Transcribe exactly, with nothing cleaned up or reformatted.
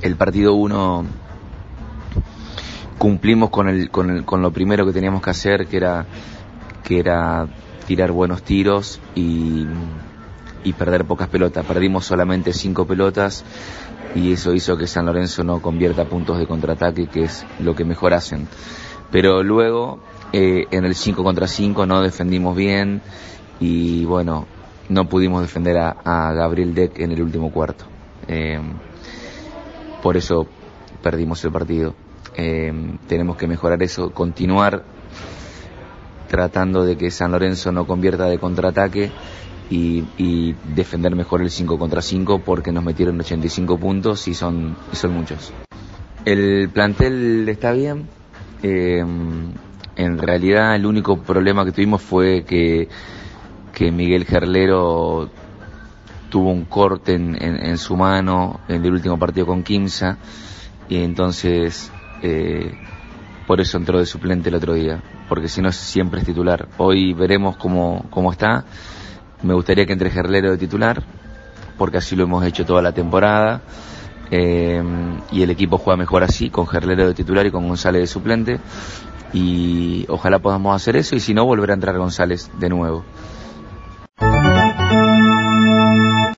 el partido uno cumplimos con el, con el, con lo primero que teníamos que hacer, que era, que era tirar buenos tiros y, y perder pocas pelotas. Perdimos solamente cinco pelotas y eso hizo que San Lorenzo no convierta puntos de contraataque, que es lo que mejor hacen. Pero luego, eh, en el cinco contra cinco no defendimos bien y bueno, no pudimos defender a, a Gabriel Deck en el último cuarto. Eh, por eso perdimos el partido. Eh, tenemos que mejorar eso, continuar tratando de que San Lorenzo no convierta de contraataque y, y defender mejor el cinco contra cinco, porque nos metieron ochenta y cinco puntos y son, y son muchos. El plantel está bien. Eh, en realidad el único problema que tuvimos fue que, que Miguel Gerlero tuvo un corte en, en, en su mano en el último partido con Quimsa y entonces eh, por eso entró de suplente el otro día, porque si no siempre es titular. Hoy veremos cómo, cómo está. Me gustaría que entre Gerlero de titular, porque así lo hemos hecho toda la temporada, eh, y el equipo juega mejor así, con Gerlero de titular y con González de suplente, y ojalá podamos hacer eso, y si no, volver a entrar González de nuevo.